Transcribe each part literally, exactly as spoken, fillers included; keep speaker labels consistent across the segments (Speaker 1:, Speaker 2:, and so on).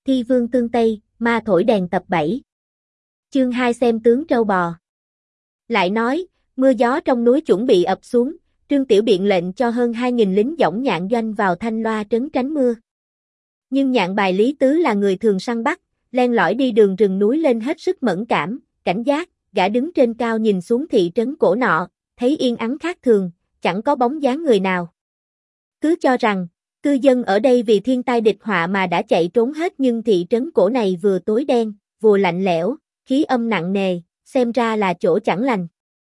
Speaker 1: Thi vương tương Tây, ma thổi đèn tập bảy. Chương hai xem tướng trâu bò. Lại nói, mưa gió trong núi chuẩn bị ập xuống, Trương Tiểu Biện lệnh cho hơn hai nghìn lính dõng nhạn doanh vào Thanh Loa trấn tránh mưa. Nhưng nhạn bài Lý Tứ là người thường săn bắt, len lỏi đi đường rừng núi lên hết sức mẫn cảm, cảnh giác, gã đứng trên cao nhìn xuống thị trấn cổ nọ, thấy yên ắng khác thường, chẳng có bóng dáng người nào. Cứ cho rằng, cư dân ở đây vì thiên tai địch họa mà đã chạy trốn hết, nhưng thị trấn cổ này vừa tối đen, vừa lạnh lẽo, khí âm nặng nề, xem ra là chỗ chẳng lành.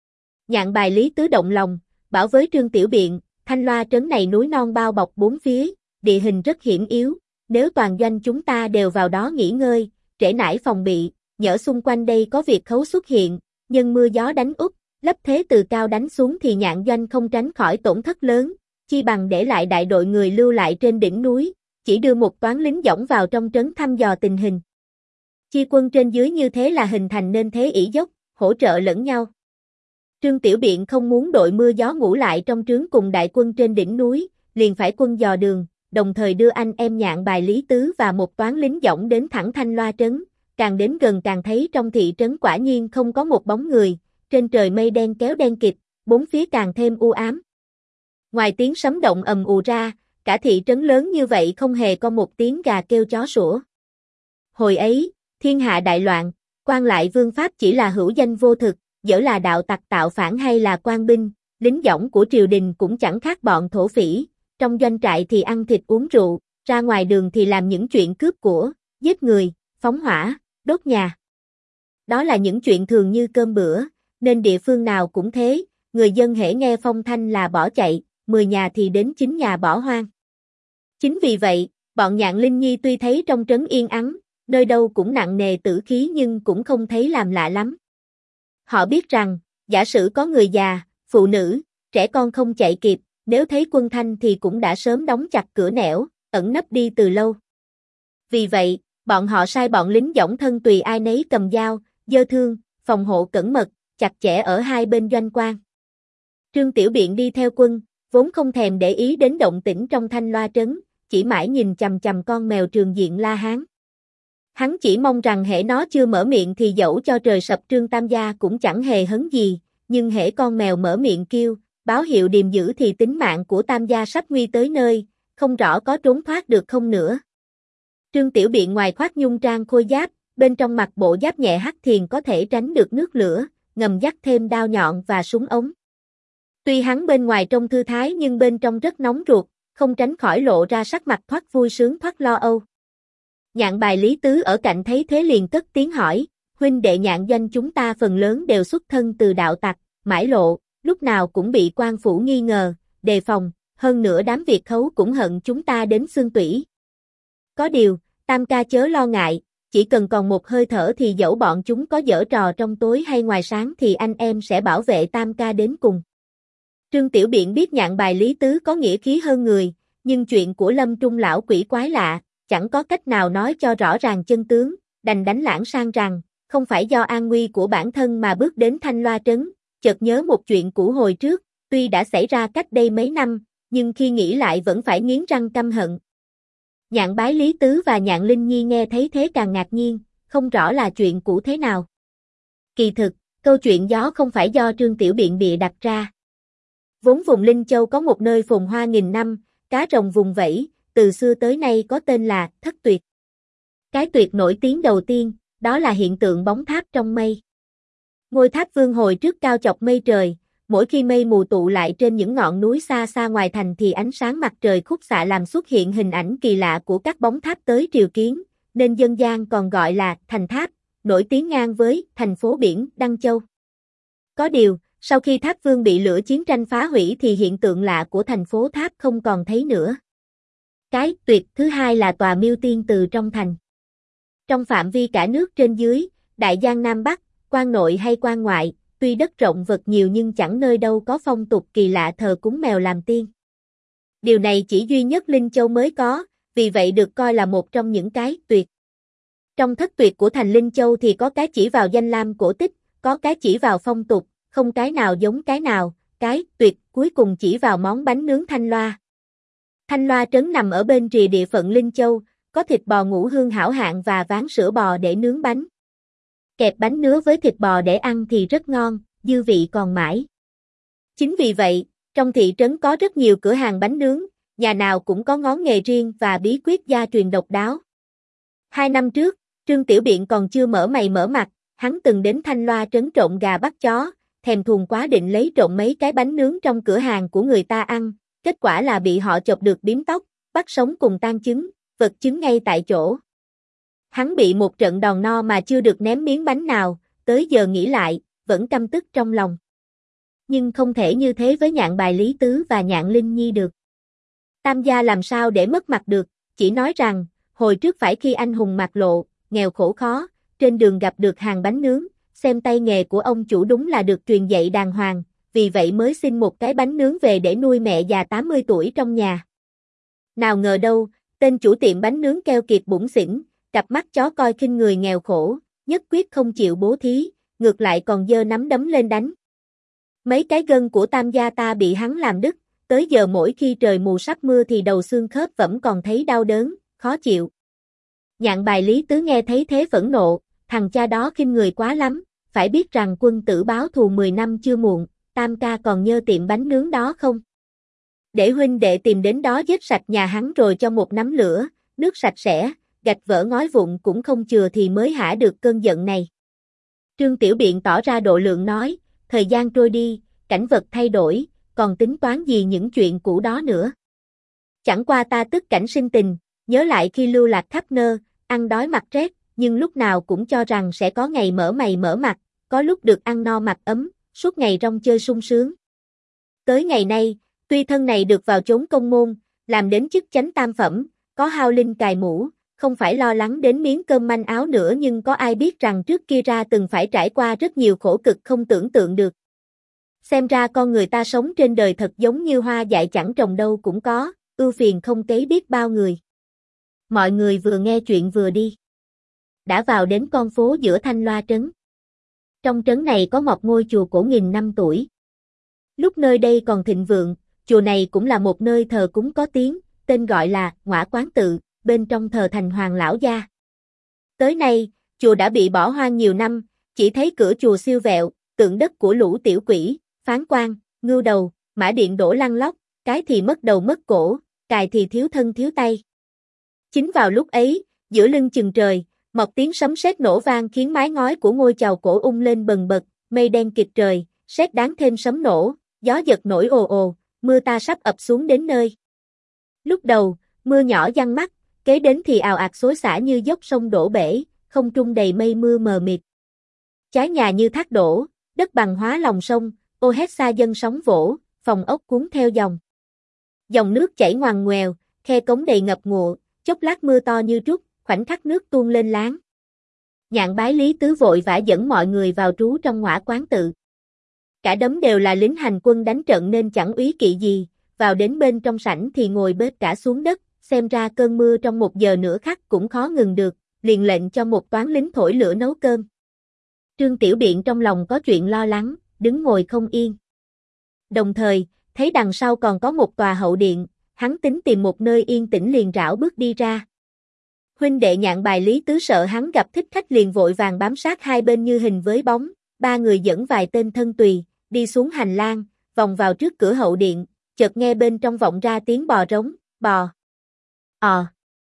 Speaker 1: Nhạn bài Lý Tứ động lòng, bảo với Trương Tiểu Biện, Thanh Loa trấn này núi non bao bọc bốn phía, địa hình rất hiểm yếu, nếu toàn doanh chúng ta đều vào đó nghỉ ngơi, trễ nải phòng bị, nhỡ xung quanh đây có việc khấu xuất hiện, nhân mưa gió đánh úp, lấp thế từ cao đánh xuống thì nhạn doanh không tránh khỏi tổn thất lớn, chi bằng để lại đại đội người lưu lại trên đỉnh núi, chỉ đưa một toán lính dõng vào trong trấn thăm dò tình hình. Chi quân trên dưới như thế là hình thành nên thế ỷ dốc, hỗ trợ lẫn nhau. Trương Tiểu Biện không muốn đội mưa gió ngủ lại trong trướng cùng đại quân trên đỉnh núi, liền phải quân dò đường, đồng thời đưa anh em nhạn bài Lý Tứ và một toán lính dõng đến thẳng Thanh Loa trấn, càng đến gần càng thấy trong thị trấn quả nhiên không có một bóng người, trên trời mây đen kéo đen kịt, bốn phía càng thêm u ám. Ngoài tiếng sấm động ầm ù ra, cả thị trấn lớn như vậy không hề có một tiếng gà kêu chó sủa. Hồi ấy, thiên hạ đại loạn, quan lại vương pháp chỉ là hữu danh vô thực, dẫu là đạo tặc tạo phản hay là quan binh, lính dõng của triều đình cũng chẳng khác bọn thổ phỉ, trong doanh trại thì ăn thịt uống rượu, ra ngoài đường thì làm những chuyện cướp của, giết người, phóng hỏa, đốt nhà. Đó là những chuyện thường như cơm bữa, nên địa phương nào cũng thế, người dân hễ nghe phong thanh là bỏ chạy, mười nhà thì đến chín nhà bỏ hoang. Chính vì vậy, bọn Nhạn Linh Nhi tuy thấy trong trấn yên ắng, nơi đâu cũng nặng nề tử khí nhưng cũng không thấy làm lạ lắm. Họ biết rằng, giả sử có người già, phụ nữ, trẻ con không chạy kịp, nếu thấy quân thanh thì cũng đã sớm đóng chặt cửa nẻo, ẩn nấp đi từ lâu. Vì vậy, bọn họ sai bọn lính dõng thân tùy ai nấy cầm dao, giơ thương, phòng hộ cẩn mật, chặt chẽ ở hai bên doanh quan. Trương Tiểu Biện đi theo quân, vốn không thèm để ý đến động tĩnh trong Thanh Loa trấn, chỉ mãi nhìn chằm chằm con mèo Trường Diện La Hán. Hắn chỉ mong rằng hễ nó chưa mở miệng thì dẫu cho trời sập Trương Tam gia cũng chẳng hề hấn gì, nhưng hễ con mèo mở miệng kêu, báo hiệu điềm dữ thì tính mạng của Tam gia sắp nguy tới nơi, không rõ có trốn thoát được không nữa. Trương Tiểu Biện ngoài khoác nhung trang khôi giáp, bên trong mặc bộ giáp nhẹ hắc thiền có thể tránh được nước lửa, ngầm dắt thêm đao nhọn và súng ống. Tuy hắn bên ngoài trông thư thái nhưng bên trong rất nóng ruột, không tránh khỏi lộ ra sắc mặt thoát vui sướng thoát lo âu. Nhạn bài Lý Tứ ở cạnh thấy thế liền cất tiếng hỏi, huynh đệ nhạn doanh chúng ta phần lớn đều xuất thân từ đạo tặc, mãi lộ, lúc nào cũng bị quan phủ nghi ngờ, đề phòng, hơn nữa đám Việt khấu cũng hận chúng ta đến xương tủy. Có điều, Tam ca chớ lo ngại, chỉ cần còn một hơi thở thì dẫu bọn chúng có giở trò trong tối hay ngoài sáng thì anh em sẽ bảo vệ Tam ca đến cùng. Trương Tiểu Biện biết nhạn bài Lý Tứ có nghĩa khí hơn người, nhưng chuyện của Lâm Trung lão quỷ quái lạ, chẳng có cách nào nói cho rõ ràng chân tướng, đành đánh lãng sang rằng, không phải do an nguy của bản thân mà bước đến Thanh Loa trấn, chợt nhớ một chuyện cũ hồi trước, tuy đã xảy ra cách đây mấy năm, nhưng khi nghĩ lại vẫn phải nghiến răng căm hận. Nhạn bái Lý Tứ và Nhạn Linh Nhi nghe thấy thế càng ngạc nhiên, không rõ là chuyện cũ thế nào. Kỳ thực, câu chuyện gió không phải do Trương Tiểu Biện bịa đặt ra. Vốn vùng Linh Châu có một nơi phồn hoa nghìn năm, cá rồng vùng vẫy, từ xưa tới nay có tên là Thất Tuyệt. Cái tuyệt nổi tiếng đầu tiên, đó là hiện tượng bóng tháp trong mây. Ngôi tháp vương hồi trước cao chọc mây trời, mỗi khi mây mù tụ lại trên những ngọn núi xa xa ngoài thành thì ánh sáng mặt trời khúc xạ làm xuất hiện hình ảnh kỳ lạ của các bóng tháp tới triều kiến, nên dân gian còn gọi là Thành Tháp, nổi tiếng ngang với thành phố biển Đăng Châu. Có điều, sau khi tháp vương bị lửa chiến tranh phá hủy thì hiện tượng lạ của thành phố tháp không còn thấy nữa. Cái tuyệt thứ hai là tòa miêu tiên từ trong thành. Trong phạm vi cả nước trên dưới, Đại Giang Nam Bắc, quan nội hay quan ngoại, tuy đất rộng vật nhiều nhưng chẳng nơi đâu có phong tục kỳ lạ thờ cúng mèo làm tiên. Điều này chỉ duy nhất Linh Châu mới có, vì vậy được coi là một trong những cái tuyệt. Trong thất tuyệt của thành Linh Châu thì có cái chỉ vào danh lam cổ tích, có cái chỉ vào phong tục, không cái nào giống cái nào, cái tuyệt cuối cùng chỉ vào món bánh nướng Thanh Loa. Thanh Loa trấn nằm ở bên rìa địa phận Linh Châu, có thịt bò ngũ hương hảo hạng và ván sữa bò để nướng bánh. Kẹp bánh nứa với thịt bò để ăn thì rất ngon, dư vị còn mãi. Chính vì vậy, trong thị trấn có rất nhiều cửa hàng bánh nướng, nhà nào cũng có ngón nghề riêng và bí quyết gia truyền độc đáo. Hai năm trước, Trương Tiểu Biện còn chưa mở mày mở mặt, hắn từng đến Thanh Loa trấn trộn gà bắt chó, thèm thuồng quá định lấy trộn mấy cái bánh nướng trong cửa hàng của người ta ăn, kết quả là bị họ chộp được biếm tóc, bắt sống cùng tang chứng, vật chứng ngay tại chỗ. Hắn bị một trận đòn no mà chưa được ném miếng bánh nào, tới giờ nghĩ lại, vẫn căm tức trong lòng. Nhưng không thể như thế với Nhạn Bài Lý Tứ và Nhạn Linh Nhi được. Tam gia làm sao để mất mặt được, chỉ nói rằng, hồi trước phải khi anh hùng mạc lộ, nghèo khổ khó, trên đường gặp được hàng bánh nướng, xem tay nghề của ông chủ đúng là được truyền dạy đàng hoàng, vì vậy mới xin một cái bánh nướng về để nuôi mẹ già tám mươi tuổi trong nhà. Nào ngờ đâu, tên chủ tiệm bánh nướng keo kiệt bủn xỉn, cặp mắt chó coi khinh người nghèo khổ, nhất quyết không chịu bố thí, ngược lại còn giơ nắm đấm lên đánh. Mấy cái gân của tam gia ta bị hắn làm đứt, tới giờ mỗi khi trời mù sắp mưa thì đầu xương khớp vẫn còn thấy đau đớn, khó chịu. Nhạn Bài Lý Tứ nghe thấy thế phẫn nộ, thằng cha đó khinh người quá lắm, phải biết rằng quân tử báo thù mười năm chưa muộn, tam ca còn nhớ tiệm bánh nướng đó không? Để huynh đệ tìm đến đó giết sạch nhà hắn rồi cho một nắm lửa, nước sạch sẽ, gạch vỡ ngói vụn cũng không chừa thì mới hả được cơn giận này. Trương Tiểu Biện tỏ ra độ lượng nói, thời gian trôi đi, cảnh vật thay đổi, còn tính toán gì những chuyện cũ đó nữa. Chẳng qua ta tức cảnh sinh tình, nhớ lại khi lưu lạc khắp nơi, ăn đói mặc rét, nhưng lúc nào cũng cho rằng sẽ có ngày mở mày mở mặt, có lúc được ăn no mặc ấm, suốt ngày rong chơi sung sướng. Tới ngày nay, tuy thân này được vào chốn công môn, làm đến chức chánh tam phẩm, có hao linh cài mũ, không phải lo lắng đến miếng cơm manh áo nữa, nhưng có ai biết rằng trước kia ra từng phải trải qua rất nhiều khổ cực không tưởng tượng được. Xem ra con người ta sống trên đời thật giống như hoa dại chẳng trồng đâu cũng có, ưu phiền không kấy biết bao người. Mọi người vừa nghe chuyện vừa đi. Đã vào đến con phố giữa Thanh Loa trấn. Trong trấn này có một ngôi chùa cổ nghìn năm tuổi. Lúc nơi đây còn thịnh vượng, chùa này cũng là một nơi thờ cúng có tiếng, tên gọi là Ngõa Quán Tự, bên trong thờ thành Hoàng Lão Gia. Tới nay, chùa đã bị bỏ hoang nhiều năm, chỉ thấy cửa chùa siêu vẹo, tượng đất của lũ tiểu quỷ, phán quan, ngưu đầu, mã điện đổ lăn lóc, cái thì mất đầu mất cổ, cài thì thiếu thân thiếu tay. Chính vào lúc ấy, giữa lưng chừng trời, một tiếng sấm sét nổ vang khiến mái ngói của ngôi chầu cổ ung lên bần bật, mây đen kịt trời, sét đáng thêm sấm nổ, gió giật nổi ồ ồ, mưa ta sắp ập xuống đến nơi. Lúc đầu, mưa nhỏ giăng mắt, kế đến thì ào ạt xối xả như dốc sông đổ bể, không trung đầy mây mưa mờ mịt. Trái nhà như thác đổ, đất bằng hóa lòng sông, ô hét xa dân sóng vỗ, phòng ốc cuốn theo dòng. Dòng nước chảy ngoằn ngoèo, khe cống đầy ngập ngụa, chốc lát mưa to như trút, khoảnh khắc nước tuôn lên láng. Nhạn Bái Lý Tứ vội vã dẫn mọi người vào trú trong Ngõa Quán Tự. Cả đống đều là lính hành quân đánh trận nên chẳng úy kỵ gì, vào đến bên trong sảnh thì ngồi bết cả xuống đất, xem ra cơn mưa trong một giờ nửa khắc cũng khó ngừng được, liền lệnh cho một toán lính thổi lửa nấu cơm. Trương Tiểu Biện trong lòng có chuyện lo lắng, đứng ngồi không yên. Đồng thời, thấy đằng sau còn có một tòa hậu điện, hắn tính tìm một nơi yên tĩnh liền rảo bước đi ra. Huynh đệ Nhạn Bài Lý Tứ sợ hắn gặp thích khách liền vội vàng bám sát hai bên như hình với bóng, ba người dẫn vài tên thân tùy, đi xuống hành lang, vòng vào trước cửa hậu điện, chợt nghe bên trong vọng ra tiếng bò rống, bò, ò,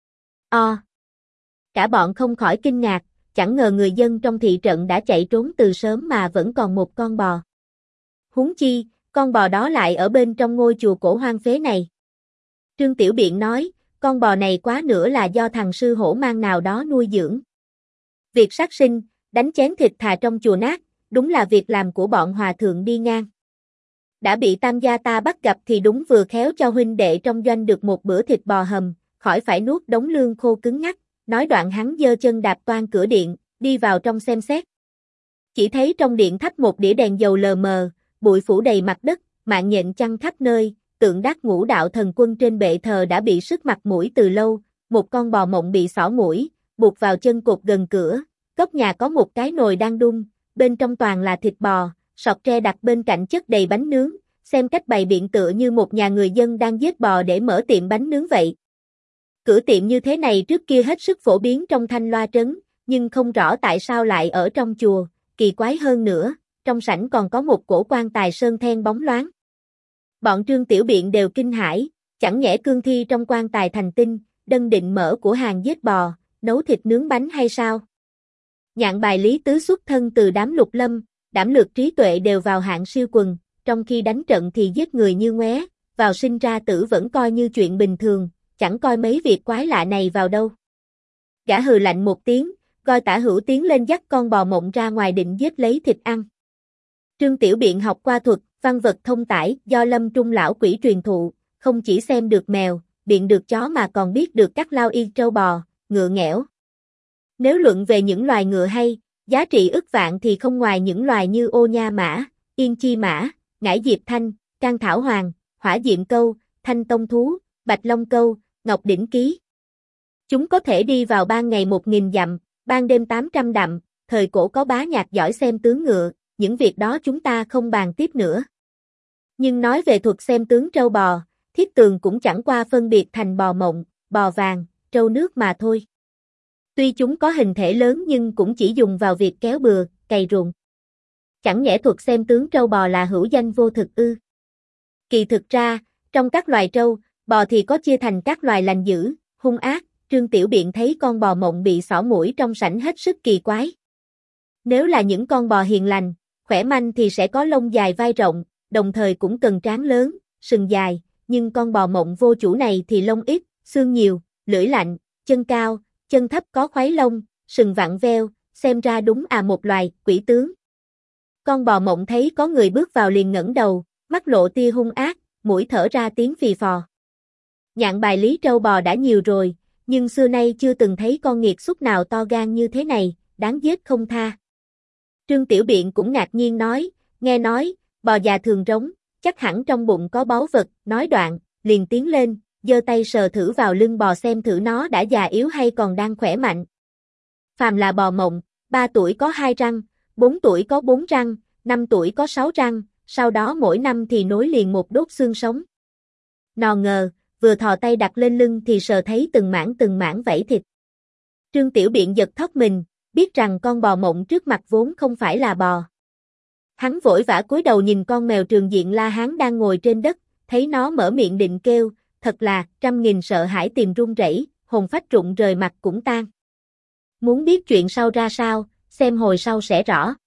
Speaker 1: o. Cả bọn không khỏi kinh ngạc, chẳng ngờ người dân trong thị trận đã chạy trốn từ sớm mà vẫn còn một con bò. Huống chi, con bò đó lại ở bên trong ngôi chùa cổ hoang phế này. Trương Tiểu Biện nói, con bò này quá nữa là do thằng sư hổ mang nào đó nuôi dưỡng. Việc sát sinh, đánh chén thịt thà trong chùa nát, đúng là việc làm của bọn hòa thượng đi ngang. Đã bị tam gia ta bắt gặp thì đúng vừa khéo cho huynh đệ trong doanh được một bữa thịt bò hầm, khỏi phải nuốt đống lương khô cứng ngắc. Nói đoạn hắn giơ chân đạp toang cửa điện, đi vào trong xem xét. Chỉ thấy trong điện thắp một đĩa đèn dầu lờ mờ, bụi phủ đầy mặt đất, mạng nhện chăng khắp nơi, tượng đắc ngũ đạo thần quân trên bệ thờ đã bị sứt mặt mũi từ lâu, một con bò mộng bị xỏ mũi, buộc vào chân cột gần cửa, góc nhà có một cái nồi đang đun, bên trong toàn là thịt bò, sọt tre đặt bên cạnh chất đầy bánh nướng, xem cách bày biện tựa như một nhà người dân đang giết bò để mở tiệm bánh nướng vậy. Cửa tiệm như thế này trước kia hết sức phổ biến trong Thanh Loa trấn, nhưng không rõ tại sao lại ở trong chùa, kỳ quái hơn nữa, trong sảnh còn có một cổ quan tài sơn then bóng loáng. Bọn Trương Tiểu Biện đều kinh hãi, chẳng nhẽ cương thi trong quan tài thành tinh, đân định mở của hàng giết bò, nấu thịt nướng bánh hay sao? Nhạn bài Lý Tứ xuất thân từ đám lục lâm, đảm lược trí tuệ đều vào hạng siêu quần, trong khi đánh trận thì giết người như ngoé, vào sinh ra tử vẫn coi như chuyện bình thường, chẳng coi mấy việc quái lạ này vào đâu. Gã hừ lạnh một tiếng, gọi Tả Hữu tiến lên dắt con bò mộng ra ngoài định giết lấy thịt ăn. Trương Tiểu Biện học qua thuật, văn vật thông tải do Lâm Trung lão quỷ truyền thụ, không chỉ xem được mèo, biện được chó mà còn biết được các lao y trâu bò, ngựa nghẽo. Nếu luận về những loài ngựa hay, giá trị ức vạn thì không ngoài những loài như ô nha mã, yên chi mã, ngải diệp thanh, can thảo hoàng, hỏa diệm câu, thanh tông thú, bạch long câu, ngọc đỉnh ký. Chúng có thể đi vào ban ngày một nghìn dặm, ban đêm tám trăm dặm, thời cổ có bá nhạc giỏi xem tướng ngựa, những việc đó chúng ta không bàn tiếp nữa. Nhưng nói về thuật xem tướng trâu bò, Thiết Tường cũng chẳng qua phân biệt thành bò mộng, bò vàng, trâu nước mà thôi. Tuy chúng có hình thể lớn nhưng cũng chỉ dùng vào việc kéo bừa, cày ruộng. Chẳng nhẽ thuật xem tướng trâu bò là hữu danh vô thực ư? Kỳ thực ra, trong các loài trâu, bò thì có chia thành các loài lành dữ, hung ác. Trương Tiểu Biện thấy con bò mộng bị xỏ mũi trong sảnh hết sức kỳ quái. Nếu là những con bò hiền lành, khỏe manh thì sẽ có lông dài vai rộng, đồng thời cũng cần trán lớn, sừng dài, nhưng con bò mộng vô chủ này thì lông ít, xương nhiều, lưỡi lạnh, chân cao, chân thấp có khoái lông, sừng vặn veo, xem ra đúng à một loài quỷ tướng. Con bò mộng thấy có người bước vào liền ngẩng đầu, mắt lộ tia hung ác, mũi thở ra tiếng phì phò. Nhạn bài Lý trâu bò đã nhiều rồi, nhưng xưa nay chưa từng thấy con nghiệt xúc nào to gan như thế này, đáng giết không tha. Trương Tiểu Biện cũng ngạc nhiên nói, nghe nói, bò già thường rống, chắc hẳn trong bụng có báu vật, nói đoạn, liền tiến lên, giơ tay sờ thử vào lưng bò xem thử nó đã già yếu hay còn đang khỏe mạnh. Phàm là bò mộng, ba tuổi có hai răng, bốn tuổi có bốn răng, năm tuổi có sáu răng, sau đó mỗi năm thì nối liền một đốt xương sống. Nò ngờ, vừa thò tay đặt lên lưng thì sờ thấy từng mảng từng mảng vảy thịt. Trương Tiểu Biện giật thót mình, biết rằng con bò mộng trước mặt vốn không phải là bò. Hắn vội vã cúi đầu nhìn con mèo Trường Diện La Hán đang ngồi trên đất, thấy nó mở miệng định kêu, thật là trăm nghìn sợ hãi tìm run rẩy, hồn phách rụng rời mặt cũng tan. Muốn biết chuyện sau ra sao, xem hồi sau sẽ rõ.